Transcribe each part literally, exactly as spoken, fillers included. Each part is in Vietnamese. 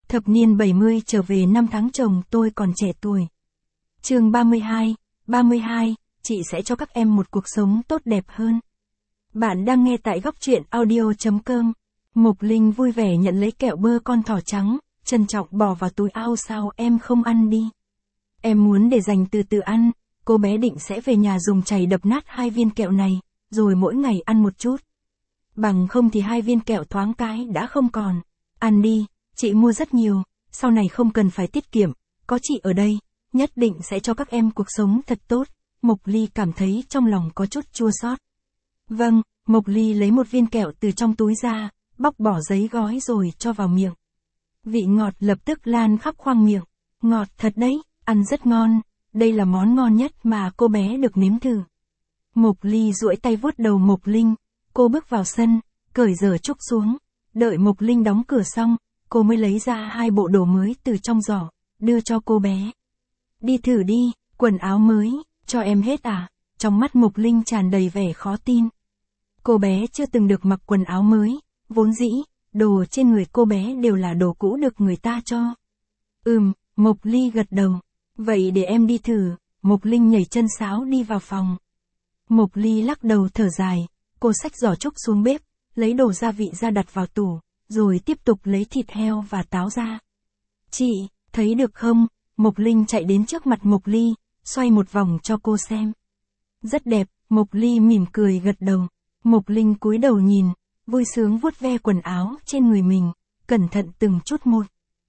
Thập niên bảy mươi trở về năm tháng chồng tôi còn trẻ tuổi. Chương ba mươi hai, ba mươi hai, chị sẽ cho các em một cuộc sống tốt đẹp hơn. Bạn đang nghe tại góc truyện audio chấm com. Mộc Linh vui vẻ nhận lấy kẹo bơ con thỏ trắng, trân trọng bỏ vào túi áo. Sao em không ăn đi? Em muốn để dành từ từ ăn, cô bé định sẽ về nhà dùng chày đập nát hai viên kẹo này, rồi mỗi ngày ăn một chút. Bằng không thì hai viên kẹo thoáng cái đã không còn. Ăn đi, chị mua rất nhiều, sau này không cần phải tiết kiệm, có chị ở đây, nhất định sẽ cho các em cuộc sống thật tốt. Mộc Ly cảm thấy trong lòng có chút chua xót. Vâng, Mộc Ly lấy một viên kẹo từ trong túi ra, bóc bỏ giấy gói rồi cho vào miệng. Vị ngọt lập tức lan khắp khoang miệng. Ngọt thật đấy, ăn rất ngon, đây là món ngon nhất mà cô bé được nếm thử. Mộc Ly duỗi tay vuốt đầu Mộc Linh, cô bước vào sân, cởi giở trúc xuống, đợi Mộc Linh đóng cửa xong, cô mới lấy ra hai bộ đồ mới từ trong giỏ, đưa cho cô bé. Đi thử đi, quần áo mới, cho em hết à? Trong mắt Mộc Linh tràn đầy vẻ khó tin. Cô bé chưa từng được mặc quần áo mới, vốn dĩ, đồ trên người cô bé đều là đồ cũ được người ta cho. Ừm, Mộc Ly gật đầu. Vậy để em đi thử. Mộc Linh nhảy chân sáo đi vào phòng. Mộc Ly lắc đầu thở dài, cô xách giỏ trúc xuống bếp, lấy đồ gia vị ra đặt vào tủ, rồi tiếp tục lấy thịt heo và táo ra. Chị, thấy được không? Mộc Linh chạy đến trước mặt Mộc Ly, xoay một vòng cho cô xem. Rất đẹp, Mộc Ly mỉm cười gật đầu. Mộc Linh cúi đầu nhìn, vui sướng vuốt ve quần áo trên người mình, cẩn thận từng chút một.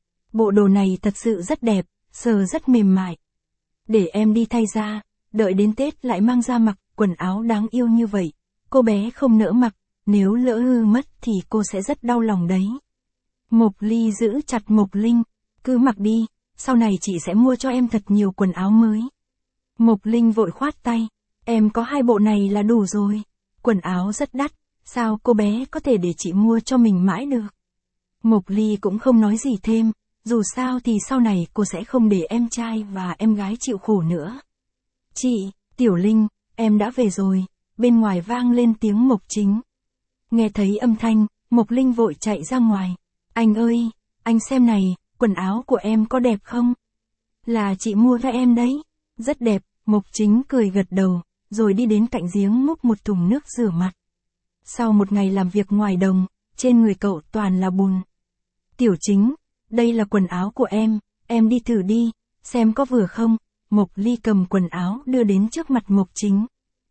Bộ đồ này thật sự rất đẹp, sờ rất mềm mại. Để em đi thay ra, đợi đến Tết lại mang ra mặc, quần áo đáng yêu như vậy, cô bé không nỡ mặc, nếu lỡ hư mất thì cô sẽ rất đau lòng đấy. Mộc Ly giữ chặt Mộc Linh, cứ mặc đi, sau này chị sẽ mua cho em thật nhiều quần áo mới. Mộc Linh vội khoát tay, em có hai bộ này là đủ rồi, quần áo rất đắt, sao cô bé có thể để chị mua cho mình mãi được. Mộc Ly cũng không nói gì thêm, dù sao thì sau này cô sẽ không để em trai và em gái chịu khổ nữa. Chị, Tiểu Linh, em đã về rồi, bên ngoài vang lên tiếng Mộc Chính. Nghe thấy âm thanh, Mộc Linh vội chạy ra ngoài. Anh ơi, anh xem này, quần áo của em có đẹp không? Là chị mua cho em đấy. Rất đẹp, Mộc Chính cười gật đầu, rồi đi đến cạnh giếng múc một thùng nước rửa mặt. Sau một ngày làm việc ngoài đồng, trên người cậu toàn là bùn. Tiểu Chính, đây là quần áo của em, em đi thử đi, xem có vừa không? Mộc Ly cầm quần áo đưa đến trước mặt Mộc Chính.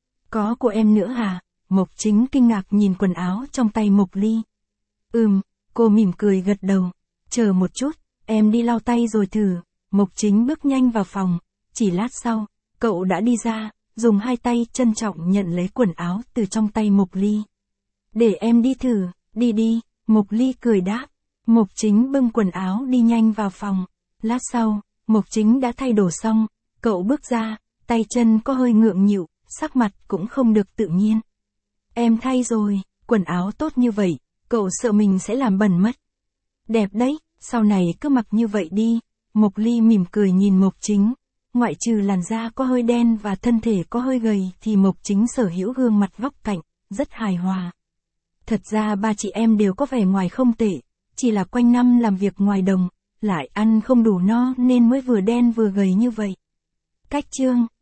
Có của em nữa hả? Mộc Chính kinh ngạc nhìn quần áo trong tay Mộc Ly. Ừm, cô mỉm cười gật đầu. Chờ một chút, em đi lau tay rồi thử. Mộc Chính bước nhanh vào phòng, chỉ lát sau, cậu đã đi ra, dùng hai tay trân trọng nhận lấy quần áo từ trong tay Mộc Ly. Để em đi thử, đi đi, Mộc Ly cười đáp. Mộc Chính bưng quần áo đi nhanh vào phòng. Lát sau, Mộc Chính đã thay đồ xong, cậu bước ra, tay chân có hơi ngượng nghịu, sắc mặt cũng không được tự nhiên. Em thay rồi, quần áo tốt như vậy, cậu sợ mình sẽ làm bẩn mất. Đẹp đấy, sau này cứ mặc như vậy đi. Mộc Ly mỉm cười nhìn Mộc Chính. Ngoại trừ làn da có hơi đen và thân thể có hơi gầy thì Mộc Chính sở hữu gương mặt vóc cạnh, rất hài hòa. Thật ra ba chị em đều có vẻ ngoài không tệ, chỉ là quanh năm làm việc ngoài đồng, lại ăn không đủ no nên mới vừa đen vừa gầy như vậy. Cách chương,